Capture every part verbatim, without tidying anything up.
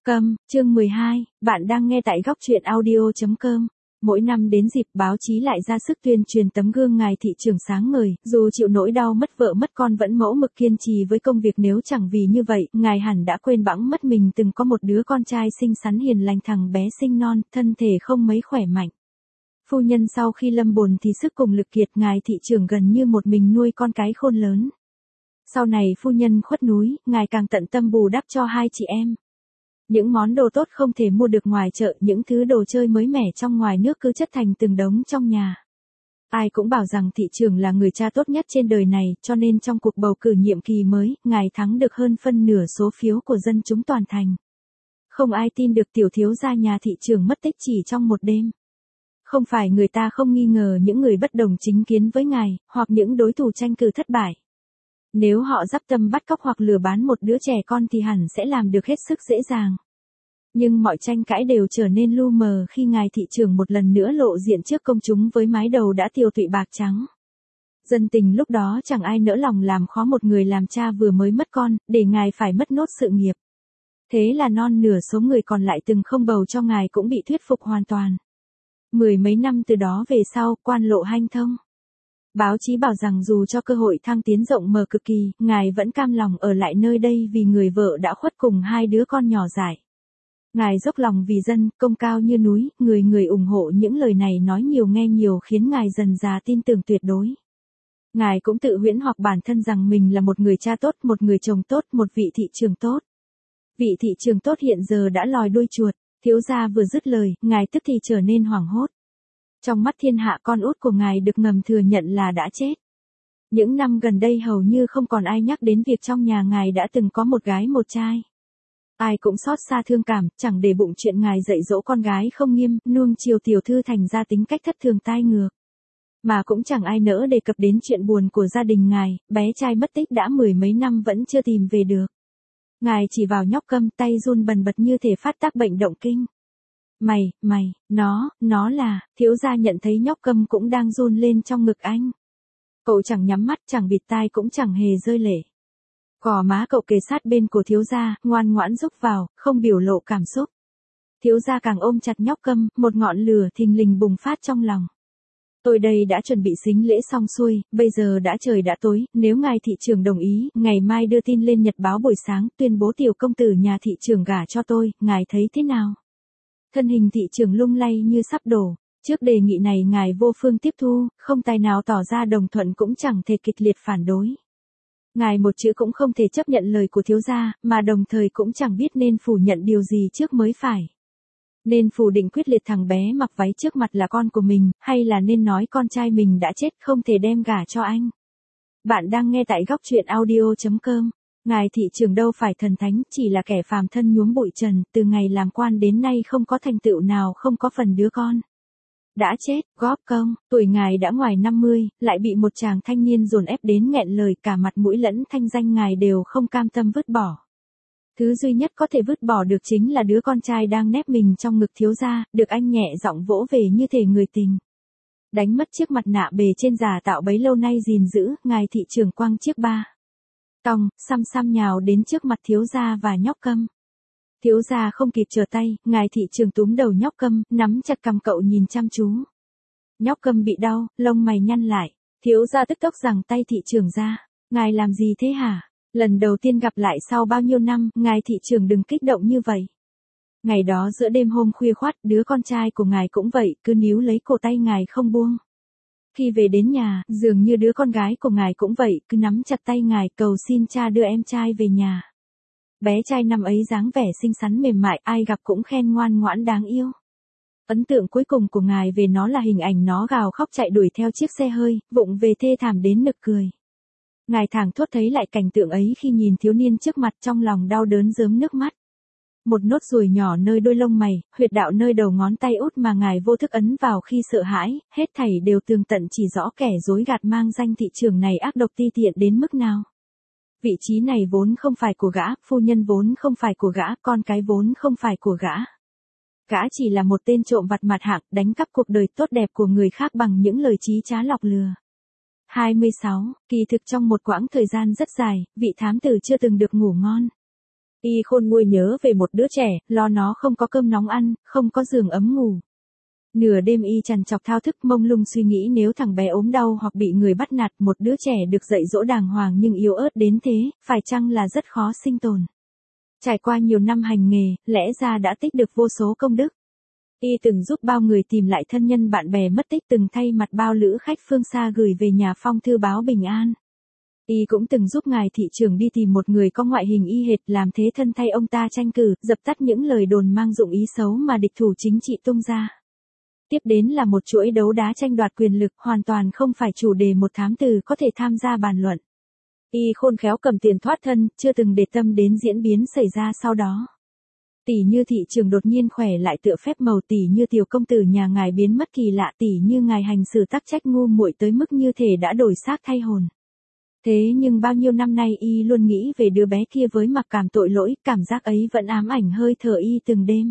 Câm, chương mười hai, bạn đang nghe tại góc truyện audio.com. Mỗi năm đến dịp báo chí lại ra sức tuyên truyền tấm gương ngài thị trưởng sáng ngời, dù chịu nỗi đau mất vợ mất con vẫn mẫu mực kiên trì với công việc, nếu chẳng vì như vậy, ngài hẳn đã quên bẵng mất mình từng có một đứa con trai xinh xắn hiền lành, thằng bé sinh non, thân thể không mấy khỏe mạnh. Phu nhân sau khi lâm bồn thì sức cùng lực kiệt, ngài thị trưởng gần như một mình nuôi con cái khôn lớn. Sau này phu nhân khuất núi, ngài càng tận tâm bù đắp cho hai chị em. Những món đồ tốt không thể mua được ngoài chợ, những thứ đồ chơi mới mẻ trong ngoài nước cứ chất thành từng đống trong nhà. Ai cũng bảo rằng thị trưởng là người cha tốt nhất trên đời này, cho nên trong cuộc bầu cử nhiệm kỳ mới, ngài thắng được hơn phân nửa số phiếu của dân chúng toàn thành. Không ai tin được tiểu thiếu gia nhà thị trưởng mất tích chỉ trong một đêm. Không phải người ta không nghi ngờ những người bất đồng chính kiến với ngài, hoặc những đối thủ tranh cử thất bại. Nếu họ dắp tâm bắt cóc hoặc lừa bán một đứa trẻ con thì hẳn sẽ làm được hết sức dễ dàng. Nhưng mọi tranh cãi đều trở nên lu mờ khi ngài thị trưởng một lần nữa lộ diện trước công chúng với mái đầu đã tiều tụy bạc trắng. Dân tình lúc đó chẳng ai nỡ lòng làm khó một người làm cha vừa mới mất con, để ngài phải mất nốt sự nghiệp. Thế là non nửa số người còn lại từng không bầu cho ngài cũng bị thuyết phục hoàn toàn. Mười mấy năm từ đó về sau, quan lộ hanh thông. Báo chí bảo rằng dù cho cơ hội thăng tiến rộng mở cực kỳ, ngài vẫn cam lòng ở lại nơi đây vì người vợ đã khuất cùng hai đứa con nhỏ dại. Ngài dốc lòng vì dân, công cao như núi, người người ủng hộ. Những lời này nói nhiều nghe nhiều khiến ngài dần dà tin tưởng tuyệt đối. Ngài cũng tự huyễn hoặc bản thân rằng mình là một người cha tốt, một người chồng tốt, một vị thị trưởng tốt. Vị thị trưởng tốt hiện giờ đã lòi đuôi chuột. Thiếu gia vừa dứt lời, ngài tức thì trở nên hoảng hốt. Trong mắt thiên hạ, con út của ngài được ngầm thừa nhận là đã chết. Những năm gần đây hầu như không còn ai nhắc đến việc trong nhà ngài đã từng có một gái một trai. Ai cũng xót xa thương cảm, chẳng để bụng chuyện ngài dạy dỗ con gái không nghiêm, nuông chiều tiểu thư thành ra tính cách thất thường tai ngược. Mà cũng chẳng ai nỡ đề cập đến chuyện buồn của gia đình ngài, bé trai mất tích đã mười mấy năm vẫn chưa tìm về được. Ngài chỉ vào nhóc Câm, tay run bần bật như thể phát tác bệnh động kinh. Mày, mày, nó, nó là, thiếu gia nhận thấy nhóc Câm cũng đang run lên trong ngực anh. Cậu chẳng nhắm mắt, chẳng bịt tai, cũng chẳng hề rơi lệ. Gò má cậu kề sát bên cổ thiếu gia, ngoan ngoãn rúc vào, không biểu lộ cảm xúc. Thiếu gia càng ôm chặt nhóc Câm, một ngọn lửa thình lình bùng phát trong lòng. Tôi đây đã chuẩn bị sính lễ xong xuôi, bây giờ đã trời đã tối, nếu ngài thị trưởng đồng ý, ngày mai đưa tin lên nhật báo buổi sáng, tuyên bố tiểu công tử nhà thị trưởng gả cho tôi, ngài thấy thế nào? Thân hình thị trưởng lung lay như sắp đổ. Trước đề nghị này ngài vô phương tiếp thu, không tài nào tỏ ra đồng thuận, cũng chẳng thể kịch liệt phản đối. Ngài một chữ cũng không thể chấp nhận lời của thiếu gia, mà đồng thời cũng chẳng biết nên phủ nhận điều gì trước mới phải. Nên phủ định quyết liệt thằng bé mặc váy trước mặt là con của mình, hay là nên nói con trai mình đã chết không thể đem gả cho anh. Bạn đang nghe tại góc truyện audio.com. Ngài thị trưởng đâu phải thần thánh, chỉ là kẻ phàm thân nhuốm bụi trần, từ ngày làm quan đến nay không có thành tựu nào, không có phần đứa con. Đã chết, góp công, tuổi ngài đã ngoài năm mươi, lại bị một chàng thanh niên dồn ép đến nghẹn lời, cả mặt mũi lẫn thanh danh ngài đều không cam tâm vứt bỏ. Thứ duy nhất có thể vứt bỏ được chính là đứa con trai đang nép mình trong ngực thiếu gia, được anh nhẹ giọng vỗ về như thể người tình. Đánh mất chiếc mặt nạ bề trên giả tạo bấy lâu nay gìn giữ, ngài thị trưởng quăng chiếc ba tòng, xăm xăm nhào đến trước mặt thiếu gia và nhóc Câm. Thiếu gia không kịp trở tay, ngài thị trưởng túm đầu nhóc Câm, nắm chặt cằm cậu nhìn chăm chú. Nhóc Câm bị đau, lông mày nhăn lại. Thiếu gia tức tốc giằng tay thị trưởng ra. Ngài làm gì thế hả? Lần đầu tiên gặp lại sau bao nhiêu năm, ngài thị trưởng đừng kích động như vậy. Ngày đó giữa đêm hôm khuya khoắt, đứa con trai của ngài cũng vậy, cứ níu lấy cổ tay ngài không buông. Khi về đến nhà, dường như đứa con gái của ngài cũng vậy, cứ nắm chặt tay ngài cầu xin cha đưa em trai về nhà. Bé trai năm ấy dáng vẻ xinh xắn mềm mại, ai gặp cũng khen ngoan ngoãn đáng yêu. Ấn tượng cuối cùng của ngài về nó là hình ảnh nó gào khóc chạy đuổi theo chiếc xe hơi, vụng về thê thảm đến nực cười. Ngài thảng thốt thấy lại cảnh tượng ấy khi nhìn thiếu niên trước mặt, trong lòng đau đớn rớm nước mắt. Một nốt ruồi nhỏ nơi đôi lông mày, huyệt đạo nơi đầu ngón tay út mà ngài vô thức ấn vào khi sợ hãi, hết thảy đều tường tận chỉ rõ kẻ dối gạt mang danh thị trưởng này ác độc ti tiện đến mức nào. Vị trí này vốn không phải của gã, phu nhân vốn không phải của gã, con cái vốn không phải của gã. Gã chỉ là một tên trộm vặt mặt hạng, đánh cắp cuộc đời tốt đẹp của người khác bằng những lời trí trá lọc lừa. hai mươi sáu, kỳ thực trong một quãng thời gian rất dài, vị thám tử chưa từng được ngủ ngon. Y khôn nguôi nhớ về một đứa trẻ, lo nó không có cơm nóng ăn, không có giường ấm ngủ. Nửa đêm y trằn trọc thao thức mông lung suy nghĩ nếu thằng bé ốm đau hoặc bị người bắt nạt, một đứa trẻ được dạy dỗ đàng hoàng nhưng yếu ớt đến thế, phải chăng là rất khó sinh tồn. Trải qua nhiều năm hành nghề, lẽ ra đã tích được vô số công đức. Y từng giúp bao người tìm lại thân nhân bạn bè mất tích, từng thay mặt bao lữ khách phương xa gửi về nhà phong thư báo bình an. Y cũng từng giúp ngài thị trưởng đi tìm một người có ngoại hình y hệt, làm thế thân thay ông ta tranh cử, dập tắt những lời đồn mang dụng ý xấu mà địch thủ chính trị tung ra. Tiếp đến là một chuỗi đấu đá tranh đoạt quyền lực, hoàn toàn không phải chủ đề một thám tử có thể tham gia bàn luận. Y khôn khéo cầm tiền thoát thân, chưa từng để tâm đến diễn biến xảy ra sau đó. Tỷ như thị trường đột nhiên khỏe lại tựa phép màu, tỷ như tiểu công tử nhà ngài biến mất kỳ lạ, tỷ như ngài hành xử tắc trách ngu muội tới mức như thể đã đổi xác thay hồn. Thế nhưng bao nhiêu năm nay y luôn nghĩ về đứa bé kia với mặc cảm tội lỗi, cảm giác ấy vẫn ám ảnh hơi thở y từng đêm.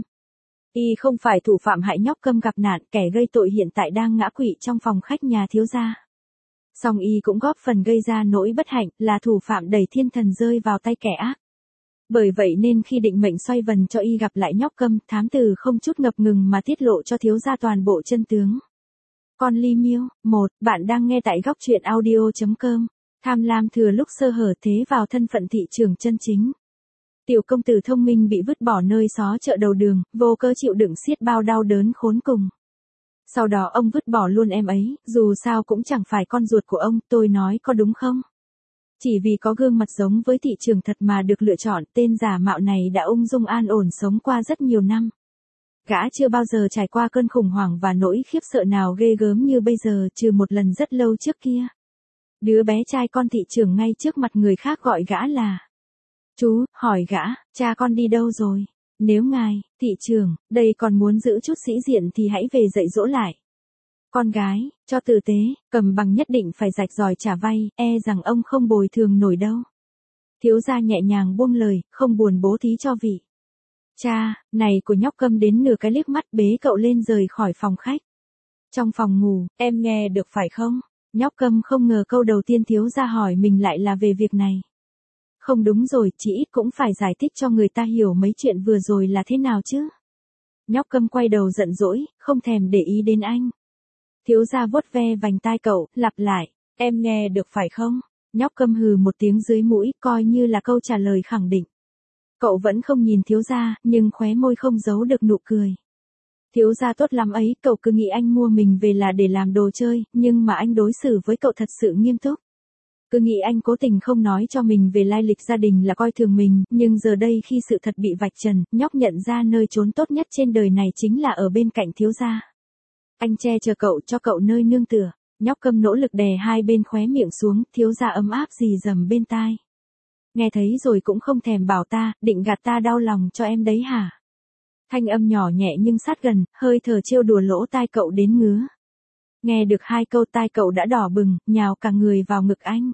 Y không phải thủ phạm hại nhóc Câm gặp nạn, kẻ gây tội hiện tại đang ngã quỵ trong phòng khách nhà thiếu gia. Song y cũng góp phần gây ra nỗi bất hạnh, là thủ phạm đẩy thiên thần rơi vào tay kẻ ác. Bởi vậy nên khi định mệnh xoay vần cho y gặp lại nhóc Câm, thám tử không chút ngập ngừng mà tiết lộ cho thiếu gia toàn bộ chân tướng. Con Ly Miêu, một, bạn đang nghe tại góc truyện audio chấm com. Tham lam thừa lúc sơ hở thế vào thân phận thị trường chân chính. Tiểu công tử thông minh bị vứt bỏ nơi xó chợ đầu đường, vô cớ chịu đựng xiết bao đau đớn khốn cùng. Sau đó ông vứt bỏ luôn em ấy, dù sao cũng chẳng phải con ruột của ông, tôi nói có đúng không? Chỉ vì có gương mặt giống với thị trường thật mà được lựa chọn, tên giả mạo này đã ung dung an ổn sống qua rất nhiều năm. Gã chưa bao giờ trải qua cơn khủng hoảng và nỗi khiếp sợ nào ghê gớm như bây giờ, trừ một lần rất lâu trước kia. Đứa bé trai con thị trưởng ngay trước mặt người khác gọi gã là chú, hỏi gã, cha con đi đâu rồi? Nếu ngài, thị trưởng, đây còn muốn giữ chút sĩ diện thì hãy về dạy dỗ lại. Con gái, cho tử tế, cầm bằng nhất định phải rạch ròi trả vay, e rằng ông không bồi thường nổi đâu. Thiếu gia nhẹ nhàng buông lời, không buồn bố thí cho vị. Cha, này của nhóc Câm đến nửa cái liếc mắt bế cậu lên rời khỏi phòng khách. Trong phòng ngủ, em nghe được phải không? Nhóc Câm không ngờ câu đầu tiên thiếu gia hỏi mình lại là về việc này. Không đúng rồi, chỉ ít cũng phải giải thích cho người ta hiểu mấy chuyện vừa rồi là thế nào chứ. Nhóc Câm quay đầu giận dỗi, không thèm để ý đến anh. Thiếu gia vuốt ve vành tai cậu, lặp lại, em nghe được phải không? Nhóc Câm hừ một tiếng dưới mũi, coi như là câu trả lời khẳng định. Cậu vẫn không nhìn thiếu gia, nhưng khóe môi không giấu được nụ cười. Thiếu gia tốt lắm ấy, cậu cứ nghĩ anh mua mình về là để làm đồ chơi, nhưng mà anh đối xử với cậu thật sự nghiêm túc. Cứ nghĩ anh cố tình không nói cho mình về lai lịch gia đình là coi thường mình, nhưng giờ đây khi sự thật bị vạch trần, nhóc nhận ra nơi trốn tốt nhất trên đời này chính là ở bên cạnh thiếu gia. Anh che chở cậu, cho cậu nơi nương tựa. Nhóc Câm nỗ lực đè hai bên khóe miệng xuống, thiếu gia ấm áp rì rầm bên tai. Nghe thấy rồi cũng không thèm bảo ta, định gạt ta đau lòng cho em đấy hả? Thanh âm nhỏ nhẹ nhưng sát gần, hơi thở trêu đùa lỗ tai cậu đến ngứa. Nghe được hai câu tai cậu đã đỏ bừng, nhào cả người vào ngực anh.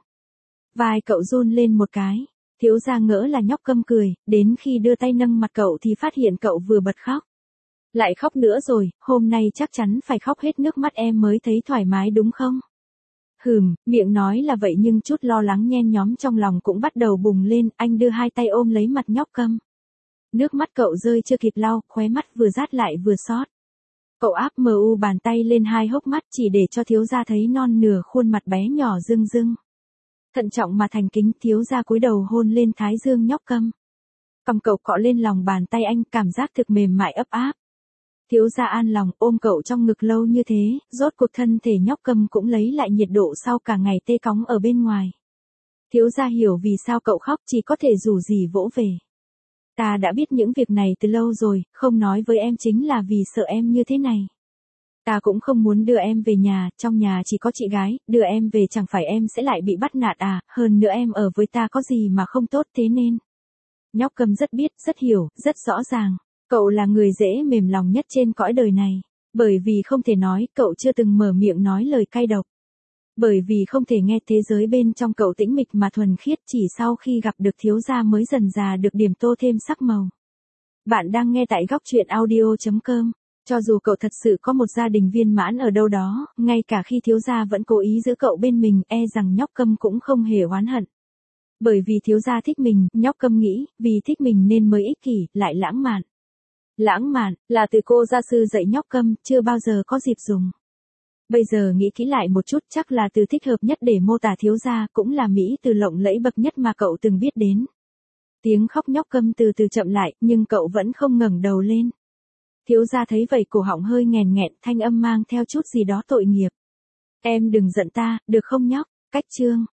Vai cậu run lên một cái, thiếu gia ngỡ là nhóc Câm cười, đến khi đưa tay nâng mặt cậu thì phát hiện cậu vừa bật khóc. Lại khóc nữa rồi, hôm nay chắc chắn phải khóc hết nước mắt em mới thấy thoải mái đúng không? Hừm, miệng nói là vậy nhưng chút lo lắng nhen nhóm trong lòng cũng bắt đầu bùng lên, anh đưa hai tay ôm lấy mặt nhóc Câm. Nước mắt cậu rơi chưa kịp lau, khóe mắt vừa rát lại vừa xót. Cậu áp mờ u bàn tay lên hai hốc mắt chỉ để cho thiếu gia thấy non nửa khuôn mặt bé nhỏ rưng rưng. Thận trọng mà thành kính, thiếu gia cúi đầu hôn lên thái dương nhóc Câm. Cầm cậu cọ lên lòng bàn tay anh, cảm giác thực mềm mại ấp áp. Thiếu gia an lòng ôm cậu trong ngực lâu như thế, rốt cuộc thân thể nhóc Câm cũng lấy lại nhiệt độ sau cả ngày tê cóng ở bên ngoài. Thiếu gia hiểu vì sao cậu khóc, chỉ có thể rủ rỉ vỗ về. Ta đã biết những việc này từ lâu rồi, không nói với em chính là vì sợ em như thế này. Ta cũng không muốn đưa em về nhà, trong nhà chỉ có chị gái, đưa em về chẳng phải em sẽ lại bị bắt nạt à, hơn nữa em ở với ta có gì mà không tốt thế nên. Nhóc Câm rất biết, rất hiểu, rất rõ ràng. Cậu là người dễ mềm lòng nhất trên cõi đời này. Bởi vì không thể nói, cậu chưa từng mở miệng nói lời cay độc. Bởi vì không thể nghe thế giới bên trong cậu tĩnh mịch mà thuần khiết, chỉ sau khi gặp được thiếu gia mới dần dà được điểm tô thêm sắc màu. Bạn đang nghe tại góc truyện audio chấm com. Cho dù cậu thật sự có một gia đình viên mãn ở đâu đó, ngay cả khi thiếu gia vẫn cố ý giữ cậu bên mình, e rằng nhóc Câm cũng không hề oán hận. Bởi vì thiếu gia thích mình, Nhóc Câm nghĩ, vì thích mình nên mới ích kỷ, lại lãng mạn. Lãng mạn, là từ cô gia sư dạy Nhóc Câm, chưa bao giờ có dịp dùng. Bây giờ nghĩ kỹ lại một chút, chắc là từ thích hợp nhất để mô tả thiếu gia, cũng là mỹ từ lộng lẫy bậc nhất mà cậu từng biết đến. Tiếng khóc Nhóc Câm từ từ chậm lại, nhưng cậu vẫn không ngẩng đầu lên. Thiếu gia thấy vậy cổ họng hơi nghèn nghẹn, thanh âm mang theo chút gì đó tội nghiệp. Em đừng giận ta, được không nhóc? Cách chương.